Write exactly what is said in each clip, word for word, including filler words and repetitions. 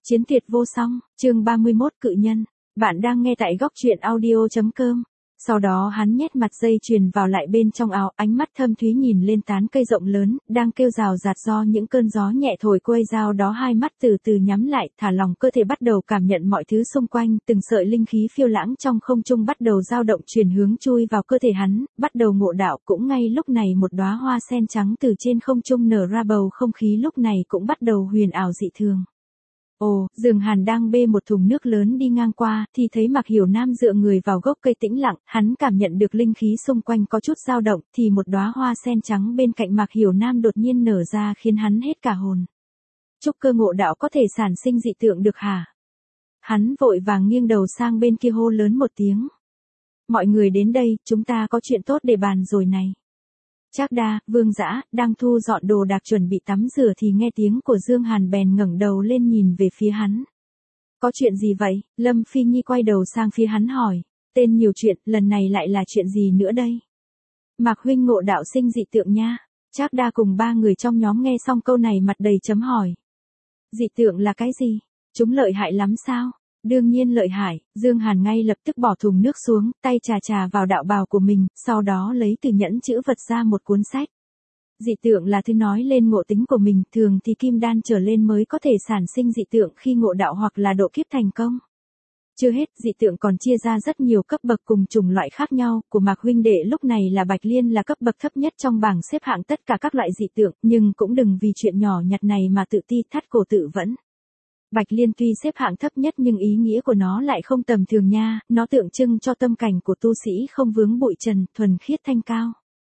Chiến tuyệt vô song, chương ba mươi mốt cự nhân. Bạn đang nghe tại góc truyện audio.com. Sau đó hắn nhét mặt dây chuyền vào lại bên trong áo, ánh mắt thâm thúy nhìn lên tán cây rộng lớn, đang kêu rào rạt do những cơn gió nhẹ thổi quây dao đó, hai mắt từ từ nhắm lại, thả lỏng cơ thể bắt đầu cảm nhận mọi thứ xung quanh, từng sợi linh khí phiêu lãng trong không trung bắt đầu dao động chuyển hướng chui vào cơ thể hắn, bắt đầu ngộ đạo. Cũng ngay lúc này một đóa hoa sen trắng từ trên không trung nở ra, bầu không khí lúc này cũng bắt đầu huyền ảo dị thường. Ồ, Dương Hàn đang bê một thùng nước lớn đi ngang qua, thì thấy Mạc Hiểu Nam dựa người vào gốc cây tĩnh lặng, hắn cảm nhận được linh khí xung quanh có chút dao động, thì một đóa hoa sen trắng bên cạnh Mạc Hiểu Nam đột nhiên nở ra khiến hắn hết cả hồn. Trúc cơ ngộ đạo có thể sản sinh dị tượng được hả? Hắn vội vàng nghiêng đầu sang bên kia hô lớn một tiếng. Mọi người đến đây, chúng ta có chuyện tốt để bàn rồi này. Trác Đa, Vương Dã đang thu dọn đồ đạc chuẩn bị tắm rửa thì nghe tiếng của Dương Hàn bèn ngẩng đầu lên nhìn về phía hắn. Có chuyện gì vậy? Lâm Phi Nhi quay đầu sang phía hắn hỏi. Tên nhiều chuyện, lần này lại là chuyện gì nữa đây? Mạc huynh ngộ đạo sinh dị tượng nha. Trác Đa cùng ba người trong nhóm nghe xong câu này mặt đầy chấm hỏi. Dị tượng là cái gì? Chúng lợi hại lắm sao? Đương nhiên lợi hại. Dương Hàn ngay lập tức bỏ thùng nước xuống, tay chà chà vào đạo bào của mình, sau đó lấy từ nhẫn chữ vật ra một cuốn sách. Dị tượng là thứ nói lên ngộ tính của mình, thường thì kim đan trở lên mới có thể sản sinh dị tượng khi ngộ đạo hoặc là độ kiếp thành công. Chưa hết, dị tượng còn chia ra rất nhiều cấp bậc cùng chủng loại khác nhau, của Mạc huynh đệ lúc này là Bạch Liên là cấp bậc thấp nhất trong bảng xếp hạng tất cả các loại dị tượng, nhưng cũng đừng vì chuyện nhỏ nhặt này mà tự ti thắt cổ tự vẫn. Bạch Liên tuy xếp hạng thấp nhất nhưng ý nghĩa của nó lại không tầm thường nha, nó tượng trưng cho tâm cảnh của tu sĩ không vướng bụi trần, thuần khiết thanh cao.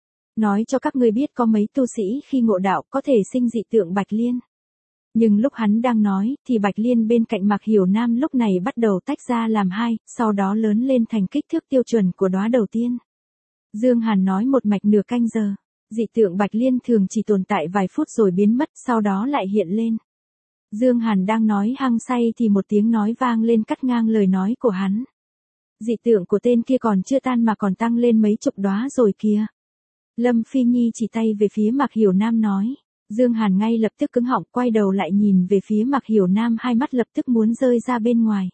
Nói cho các ngươi biết có mấy tu sĩ khi ngộ đạo có thể sinh dị tượng Bạch Liên. Nhưng lúc hắn đang nói, thì Bạch Liên bên cạnh Mạc Hiểu Nam lúc này bắt đầu tách ra làm hai, sau đó lớn lên thành kích thước tiêu chuẩn của đóa đầu tiên. Dương Hàn nói một mạch nửa canh giờ, dị tượng Bạch Liên thường chỉ tồn tại vài phút rồi biến mất, sau đó lại hiện lên. Dương Hàn đang nói hăng say thì một tiếng nói vang lên cắt ngang lời nói của hắn. Dị tượng của tên kia còn chưa tan mà còn tăng lên mấy chục đóa rồi kìa. Lâm Phi Nhi chỉ tay về phía Mạc Hiểu Nam nói. Dương Hàn ngay lập tức cứng họng, quay đầu lại nhìn về phía Mạc Hiểu Nam, hai mắt lập tức muốn rơi ra bên ngoài.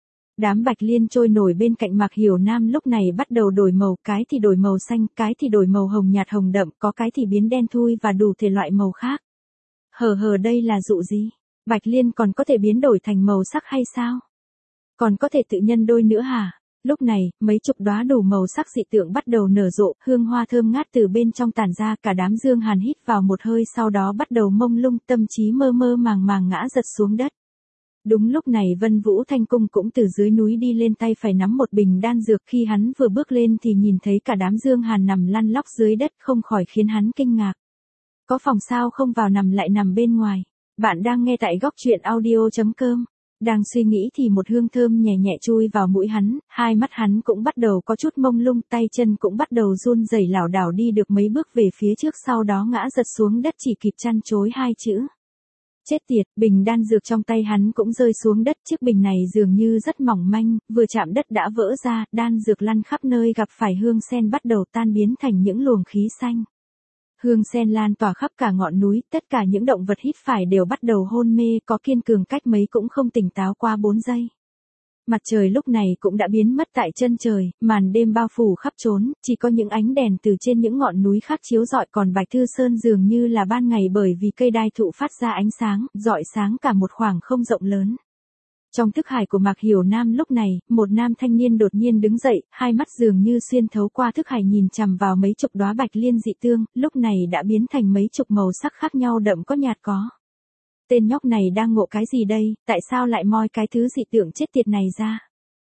Đám Bạch Liên trôi nổi bên cạnh Mạc Hiểu Nam lúc này bắt đầu đổi màu, cái thì đổi màu xanh, cái thì đổi màu hồng nhạt hồng đậm, có cái thì biến đen thui và đủ thể loại màu khác. Hờ hờ, đây là dụ gì? Bạch Liên còn có thể biến đổi thành màu sắc hay sao? Còn có thể tự nhân đôi nữa hả? Lúc này, mấy chục đóa đủ màu sắc dị tượng bắt đầu nở rộ, hương hoa thơm ngát từ bên trong tản ra, cả đám Dương Hàn hít vào một hơi, sau đó bắt đầu mông lung, tâm trí mơ mơ màng màng ngã giật xuống đất. Đúng lúc này Vân Vũ Thanh Cung cũng từ dưới núi đi lên, tay phải nắm một bình đan dược, khi hắn vừa bước lên thì nhìn thấy cả đám Dương Hàn nằm lăn lóc dưới đất, không khỏi khiến hắn kinh ngạc. Có phòng sao không vào nằm lại nằm bên ngoài. Bạn đang nghe tại góc truyện audio.com. Đang suy nghĩ thì một hương thơm nhẹ nhẹ chui vào mũi hắn, hai mắt hắn cũng bắt đầu có chút mông lung, tay chân cũng bắt đầu run rẩy, lảo đảo đi được mấy bước về phía trước, sau đó ngã giật xuống đất, chỉ kịp chăn chối hai chữ. Chết tiệt, bình đan dược trong tay hắn cũng rơi xuống đất, chiếc bình này dường như rất mỏng manh, vừa chạm đất đã vỡ ra, đan dược lăn khắp nơi, gặp phải hương sen bắt đầu tan biến thành những luồng khí xanh. Hương sen lan tỏa khắp cả ngọn núi, tất cả những động vật hít phải đều bắt đầu hôn mê, có kiên cường cách mấy cũng không tỉnh táo qua bốn giây. Mặt trời lúc này cũng đã biến mất tại chân trời, màn đêm bao phủ khắp trốn, chỉ có những ánh đèn từ trên những ngọn núi khác chiếu rọi, còn Bạch Thư Sơn dường như là ban ngày bởi vì cây đai thụ phát ra ánh sáng, rọi sáng cả một khoảng không rộng lớn. Trong thức hải của Mạc Hiểu Nam lúc này, một nam thanh niên đột nhiên đứng dậy, hai mắt dường như xuyên thấu qua thức hải nhìn chằm vào mấy chục đóa Bạch Liên dị tương, lúc này đã biến thành mấy chục màu sắc khác nhau, đậm có nhạt có. Tên nhóc này đang ngộ cái gì đây, tại sao lại moi cái thứ dị tượng chết tiệt này ra?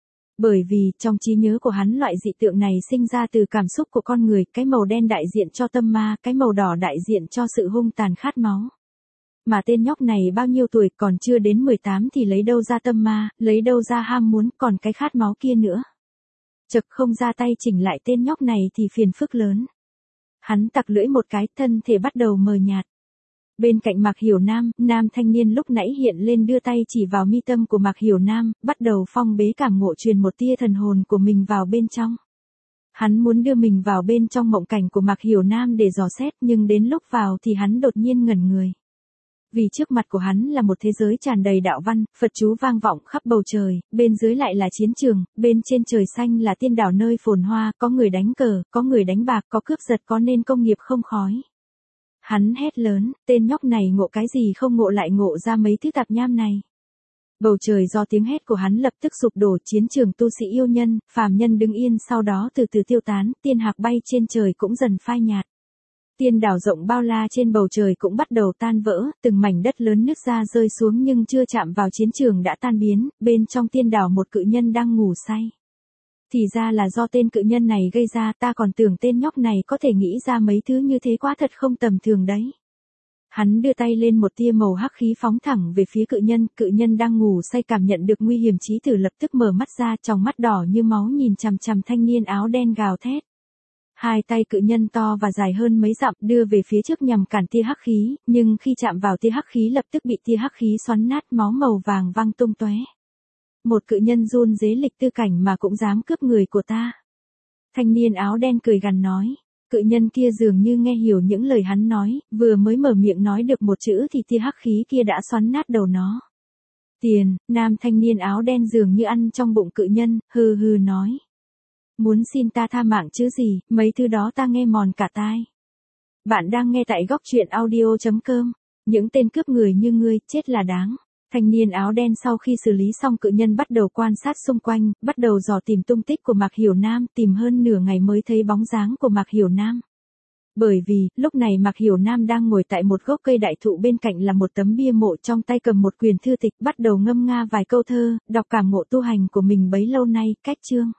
Bởi vì, trong trí nhớ của hắn loại dị tượng này sinh ra từ cảm xúc của con người, cái màu đen đại diện cho tâm ma, cái màu đỏ đại diện cho sự hung tàn khát máu. Mà tên nhóc này bao nhiêu tuổi, còn chưa đến mười tám thì lấy đâu ra tâm ma, lấy đâu ra ham muốn, còn cái khát máu kia nữa. Chật, không ra tay chỉnh lại tên nhóc này thì phiền phức lớn. Hắn tặc lưỡi một cái, thân thể bắt đầu mờ nhạt. Bên cạnh Mạc Hiểu Nam, nam thanh niên lúc nãy hiện lên đưa tay chỉ vào mi tâm của Mạc Hiểu Nam, bắt đầu phong bế cảm ngộ, truyền một tia thần hồn của mình vào bên trong. Hắn muốn đưa mình vào bên trong mộng cảnh của Mạc Hiểu Nam để dò xét, nhưng đến lúc vào thì hắn đột nhiên ngẩn người. Vì trước mặt của hắn là một thế giới tràn đầy đạo văn, Phật chú vang vọng khắp bầu trời, bên dưới lại là chiến trường, bên trên trời xanh là tiên đảo nơi phồn hoa, có người đánh cờ, có người đánh bạc, có cướp giật, có nên công nghiệp không khói. Hắn hét lớn, tên nhóc này ngộ cái gì không ngộ lại ngộ ra mấy thứ tạp nham này. Bầu trời do tiếng hét của hắn lập tức sụp đổ, chiến trường tu sĩ yêu nhân, phàm nhân đứng yên sau đó từ từ tiêu tán, tiên hạc bay trên trời cũng dần phai nhạt. Tiên đảo rộng bao la trên bầu trời cũng bắt đầu tan vỡ, từng mảnh đất lớn nứt ra rơi xuống nhưng chưa chạm vào chiến trường đã tan biến, bên trong tiên đảo một cự nhân đang ngủ say. Thì ra là do tên cự nhân này gây ra, ta còn tưởng tên nhóc này có thể nghĩ ra mấy thứ như thế, quá thật không tầm thường đấy. Hắn đưa tay lên, một tia màu hắc khí phóng thẳng về phía cự nhân, cự nhân đang ngủ say cảm nhận được nguy hiểm chí tử lập tức mở mắt ra, tròng mắt đỏ như máu nhìn chằm chằm thanh niên áo đen gào thét. Hai tay cự nhân to và dài hơn mấy dặm đưa về phía trước nhằm cản tia hắc khí, nhưng khi chạm vào tia hắc khí lập tức bị tia hắc khí xoắn nát, máu màu vàng văng tung tóe. Một cự nhân run rế lịch tư cảnh mà cũng dám cướp người của ta. Thanh niên áo đen cười gằn nói. Cự nhân kia dường như nghe hiểu những lời hắn nói, vừa mới mở miệng nói được một chữ thì tia hắc khí kia đã xoắn nát đầu nó. Tiền, nam thanh niên áo đen dường như ăn trong bụng cự nhân, hừ hừ nói. Muốn xin ta tha mạng chứ gì, mấy thứ đó ta nghe mòn cả tai. Bạn đang nghe tại góc truyện audio chấm com, những tên cướp người như ngươi, chết là đáng. Thanh niên áo đen sau khi xử lý xong cự nhân bắt đầu quan sát xung quanh, bắt đầu dò tìm tung tích của Mạc Hiểu Nam, tìm hơn nửa ngày mới thấy bóng dáng của Mạc Hiểu Nam. Bởi vì, lúc này Mạc Hiểu Nam đang ngồi tại một gốc cây đại thụ, bên cạnh là một tấm bia mộ, trong tay cầm một quyển thư tịch, bắt đầu ngâm nga vài câu thơ, đọc cảm ngộ tu hành của mình bấy lâu nay, cách chương.